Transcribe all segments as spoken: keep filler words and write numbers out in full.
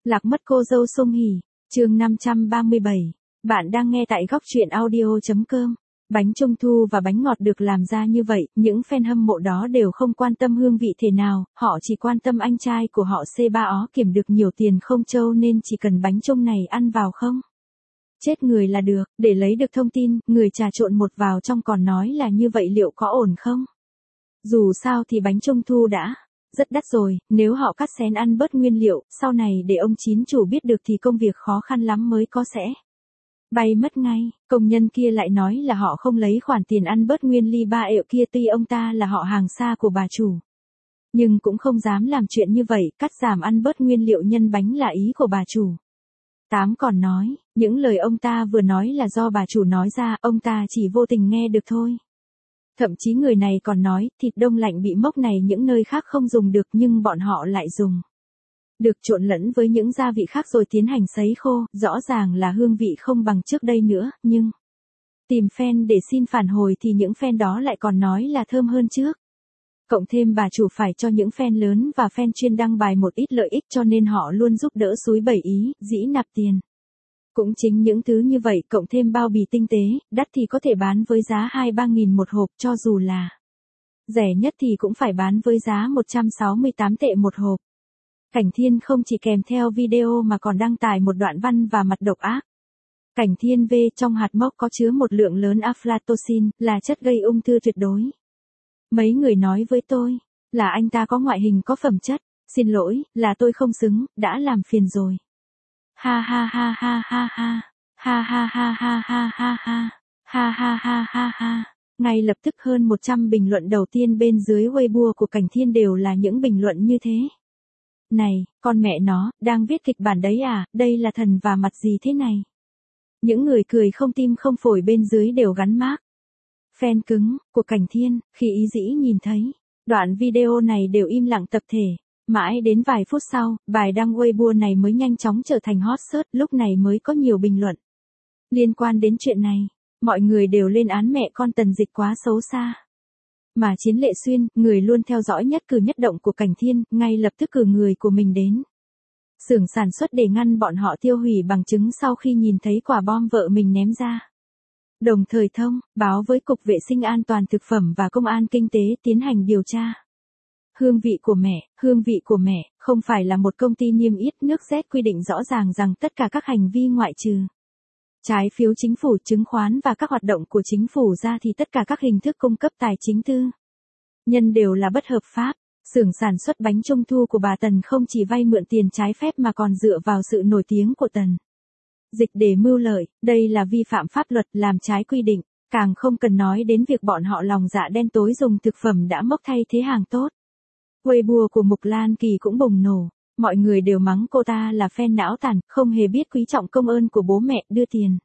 Lạc mất cô dâu Song Hỷ, chương năm trăm ba mươi bảy. Bạn đang nghe tại góc truyện audio chấm com. Bánh trung thu và bánh ngọt được làm ra như vậy, những fan hâm mộ đó đều không quan tâm hương vị thế nào, họ chỉ quan tâm anh trai của họ xê ba ó kiếm được nhiều tiền không châu nên chỉ cần bánh trung này ăn vào không chết người là được. Để lấy được thông tin, người trà trộn một vào trong còn nói là như vậy liệu có ổn không? Dù sao thì bánh trung thu đã rất đắt rồi, nếu họ cắt xén ăn bớt nguyên liệu, sau này để ông chín chủ biết được thì công việc khó khăn lắm mới có sẽ bay mất ngay. Công nhân kia lại nói là họ không lấy khoản tiền ăn bớt nguyên ly ba ệu kia, tuy ông ta là họ hàng xa của bà chủ, nhưng cũng không dám làm chuyện như vậy, cắt giảm ăn bớt nguyên liệu nhân bánh là ý của bà chủ. Tám còn nói, những lời ông ta vừa nói là do bà chủ nói ra, ông ta chỉ vô tình nghe được thôi. Thậm chí người này còn nói, thịt đông lạnh bị mốc này những nơi khác không dùng được nhưng bọn họ lại dùng được trộn lẫn với những gia vị khác rồi tiến hành sấy khô, rõ ràng là hương vị không bằng trước đây nữa, nhưng tìm fan để xin phản hồi thì những fan đó lại còn nói là thơm hơn trước. Cộng thêm bà chủ phải cho những fan lớn và fan chuyên đăng bài một ít lợi ích cho nên họ luôn giúp đỡ xúi bẩy ý, dĩ nạp tiền. Cũng chính những thứ như vậy cộng thêm bao bì tinh tế, đắt thì có thể bán với giá hai ba nghìn một hộp, cho dù là rẻ nhất thì cũng phải bán với giá một trăm sáu mươi tám tệ một hộp. Cảnh Thiên không chỉ kèm theo video mà còn đăng tải một đoạn văn và mặt độc ác. Cảnh Thiên V trong hạt mốc có chứa một lượng lớn aflatoxin, là chất gây ung thư tuyệt đối. Mấy người nói với tôi là anh ta có ngoại hình có phẩm chất, xin lỗi, là tôi không xứng, đã làm phiền rồi. Ha ha ha ha ha ha, ha ha ha ha ha ha ha, ha ha ha ha ha. Ngay lập tức hơn một trăm bình luận đầu tiên bên dưới Weibo của Cảnh Thiên đều là những bình luận như thế. Này, con mẹ nó, đang viết kịch bản đấy à, đây là thần và mặt gì thế này? Những người cười không tim không phổi bên dưới đều gắn mác fan cứng của Cảnh Thiên, khi ý dĩ nhìn thấy đoạn video này đều im lặng tập thể. Mãi đến vài phút sau, bài đăng Weibo này mới nhanh chóng trở thành hot search, lúc này mới có nhiều bình luận liên quan đến chuyện này. Mọi người đều lên án mẹ con Tần Dịch quá xấu xa. Mà Chiến Lệ Xuyên, người luôn theo dõi nhất cử nhất động của Cảnh Thiên, ngay lập tức cử người của mình đến xưởng sản xuất để ngăn bọn họ tiêu hủy bằng chứng sau khi nhìn thấy quả bom vợ mình ném ra. Đồng thời thông báo với Cục Vệ sinh An toàn Thực phẩm và Công an Kinh tế tiến hành điều tra. Hương vị của mẹ, hương vị của mẹ, không phải là một công ty niêm yết nước Z quy định rõ ràng rằng tất cả các hành vi ngoại trừ trái phiếu chính phủ, chứng khoán và các hoạt động của chính phủ ra thì tất cả các hình thức cung cấp tài chính tư nhân đều là bất hợp pháp. Xưởng sản xuất bánh trung thu của bà Tần không chỉ vay mượn tiền trái phép mà còn dựa vào sự nổi tiếng của Tần Dịch để mưu lợi, đây là vi phạm pháp luật, làm trái quy định, càng không cần nói đến việc bọn họ lòng dạ đen tối dùng thực phẩm đã mốc thay thế hàng tốt. Weibo của Mục Lan Kỳ cũng bùng nổ, mọi người đều mắng cô ta là fan não tàn, không hề biết quý trọng công ơn của bố mẹ, đưa tiền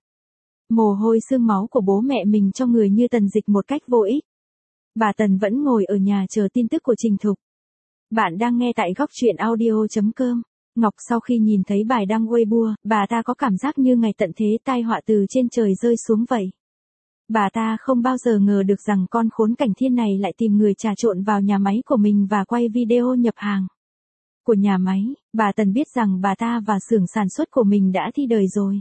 mồ hôi xương máu của bố mẹ mình cho người như Tần Dịch một cách vô ích. Bà Tần vẫn ngồi ở nhà chờ tin tức của Trình Thục. Bạn đang nghe tại góc truyện audio chấm com. Ngọc sau khi nhìn thấy bài đăng Weibo, bà ta có cảm giác như ngày tận thế tai họa từ trên trời rơi xuống vậy. Bà ta không bao giờ ngờ được rằng con khốn Cảnh Thiên này lại tìm người trà trộn vào nhà máy của mình và quay video nhập hàng của nhà máy. Bà Tần biết rằng bà ta và xưởng sản xuất của mình đã thi đời rồi,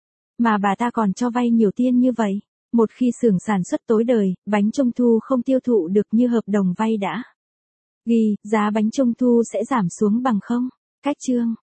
mà bà ta còn cho vay nhiều tiền như vậy. Một khi xưởng sản xuất tối đời, bánh trung thu không tiêu thụ được như hợp đồng vay đã ghi, giá bánh trung thu sẽ giảm xuống bằng không cách chương.